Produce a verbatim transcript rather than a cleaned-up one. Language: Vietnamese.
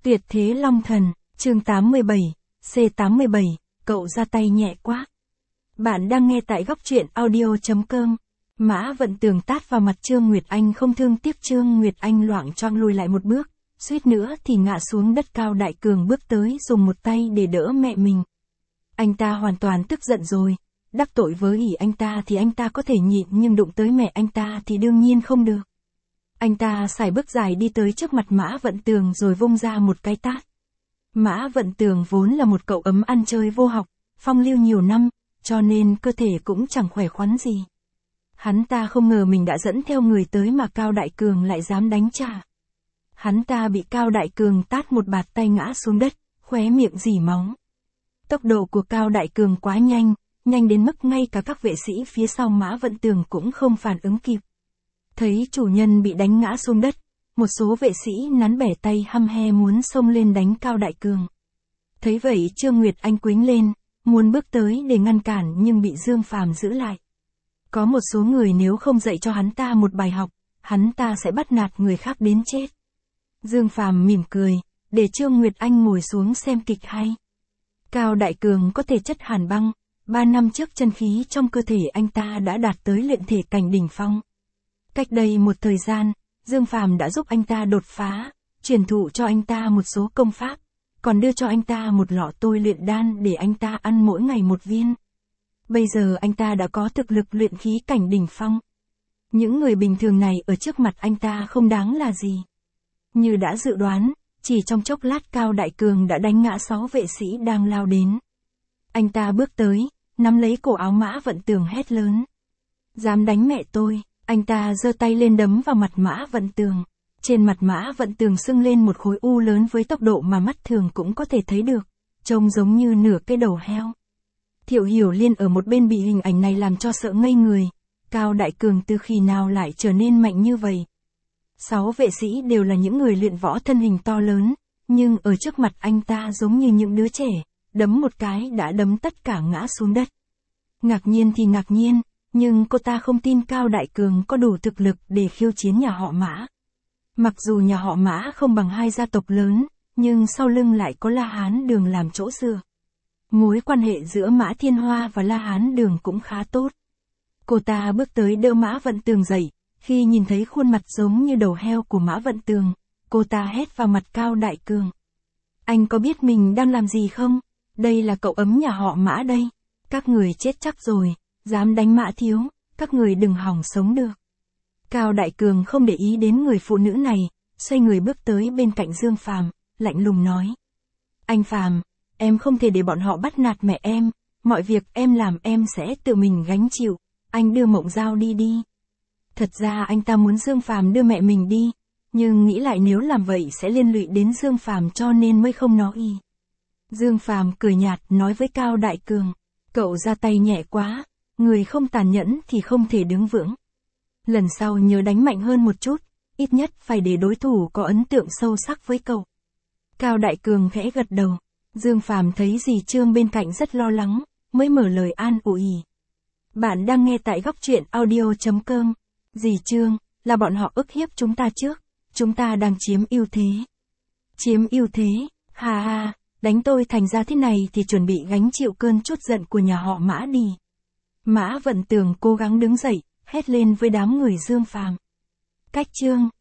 Tuyệt thế long thần, chương tám mươi bảy, C tám mươi bảy, cậu ra tay nhẹ quá. Bạn đang nghe tại góc truyện audio.com. Mã Vận Tường tát vào mặt Trương Nguyệt Anh không thương tiếc. Trương Nguyệt Anh loạng choạng lùi lại một bước, suýt nữa thì ngã xuống đất. Cao Đại Cường bước tới dùng một tay để đỡ mẹ mình. Anh ta hoàn toàn tức giận rồi, đắc tội với ỷ anh ta thì anh ta có thể nhịn nhưng đụng tới mẹ anh ta thì đương nhiên không được. Anh ta sải bước dài đi tới trước mặt Mã Vận Tường rồi vung ra một cái tát. Mã Vận Tường vốn là một cậu ấm ăn chơi vô học, phong lưu nhiều năm, cho nên cơ thể cũng chẳng khỏe khoắn gì. Hắn ta không ngờ mình đã dẫn theo người tới mà Cao Đại Cường lại dám đánh trả. Hắn ta bị Cao Đại Cường tát một bạt tay ngã xuống đất, khóe miệng rỉ máu. Tốc độ của Cao Đại Cường quá nhanh, nhanh đến mức ngay cả các vệ sĩ phía sau Mã Vận Tường cũng không phản ứng kịp. Thấy chủ nhân bị đánh ngã xuống đất, một số vệ sĩ nắn bẻ tay hăm he muốn xông lên đánh Cao Đại Cường. Thấy vậy Trương Nguyệt Anh quĩnh lên, muốn bước tới để ngăn cản nhưng bị Dương Phàm giữ lại. Có một số người nếu không dạy cho hắn ta một bài học, hắn ta sẽ bắt nạt người khác đến chết. Dương Phàm mỉm cười, để Trương Nguyệt Anh ngồi xuống xem kịch hay. Cao Đại Cường có thể chất hàn băng, ba năm trước chân khí trong cơ thể anh ta đã đạt tới luyện thể cảnh đỉnh phong. Cách đây một thời gian, Dương Phàm đã giúp anh ta đột phá, truyền thụ cho anh ta một số công pháp, còn đưa cho anh ta một lọ tôi luyện đan để anh ta ăn mỗi ngày một viên. Bây giờ anh ta đã có thực lực luyện khí cảnh đỉnh phong. Những người bình thường này ở trước mặt anh ta không đáng là gì. Như đã dự đoán, chỉ trong chốc lát Cao Đại Cường đã đánh ngã sáu vệ sĩ đang lao đến. Anh ta bước tới, nắm lấy cổ áo Mã Vận Tường hét lớn. Dám đánh mẹ tôi. Anh ta giơ tay lên đấm vào mặt Mã Vận Tường. Trên mặt Mã Vận Tường sưng lên một khối u lớn với tốc độ mà mắt thường cũng có thể thấy được, trông giống như nửa cái đầu heo. Thiệu Hiểu Liên ở một bên bị hình ảnh này làm cho sợ ngây người. Cao Đại Cường từ khi nào lại trở nên mạnh như vậy? Sáu vệ sĩ đều là những người luyện võ thân hình to lớn, nhưng ở trước mặt anh ta giống như những đứa trẻ, đấm một cái đã đấm tất cả ngã xuống đất. Ngạc nhiên thì ngạc nhiên, nhưng cô ta không tin Cao Đại Cường có đủ thực lực để khiêu chiến nhà họ Mã. Mặc dù nhà họ Mã không bằng hai gia tộc lớn, nhưng sau lưng lại có La Hán Đường làm chỗ dựa. Mối quan hệ giữa Mã Thiên Hoa và La Hán Đường cũng khá tốt. Cô ta bước tới đỡ Mã Vận Tường dậy, khi nhìn thấy khuôn mặt giống như đầu heo của Mã Vận Tường, cô ta hét vào mặt Cao Đại Cường. Anh có biết mình đang làm gì không? Đây là cậu ấm nhà họ Mã đây. Các người chết chắc rồi. Dám đánh Mã thiếu, các người đừng hòng sống được. Cao Đại Cường không để ý đến người phụ nữ này, xoay người bước tới bên cạnh Dương Phàm, lạnh lùng nói. Anh Phàm, em không thể để bọn họ bắt nạt mẹ em, mọi việc em làm em sẽ tự mình gánh chịu, anh đưa Mộng Giao đi đi. Thật ra anh ta muốn Dương Phàm đưa mẹ mình đi, nhưng nghĩ lại nếu làm vậy sẽ liên lụy đến Dương Phàm cho nên mới không nói. Dương Phàm cười nhạt nói với Cao Đại Cường, cậu ra tay nhẹ quá. Người không tàn nhẫn thì không thể đứng vững. Lần sau nhớ đánh mạnh hơn một chút, ít nhất phải để đối thủ có ấn tượng sâu sắc với cậu. Cao Đại Cường khẽ gật đầu. Dương Phàm thấy dì Trương bên cạnh rất lo lắng, mới mở lời an ủi. Bạn đang nghe tại góc truyện audio.com. Dì Trương, là bọn họ ức hiếp chúng ta trước, chúng ta đang chiếm ưu thế. Chiếm ưu thế, ha ha, đánh tôi thành ra thế này thì chuẩn bị gánh chịu cơn chút giận của nhà họ Mã đi. Mã Vận Tường cố gắng đứng dậy, hét lên với đám người Dương Phàm. Cách Trương,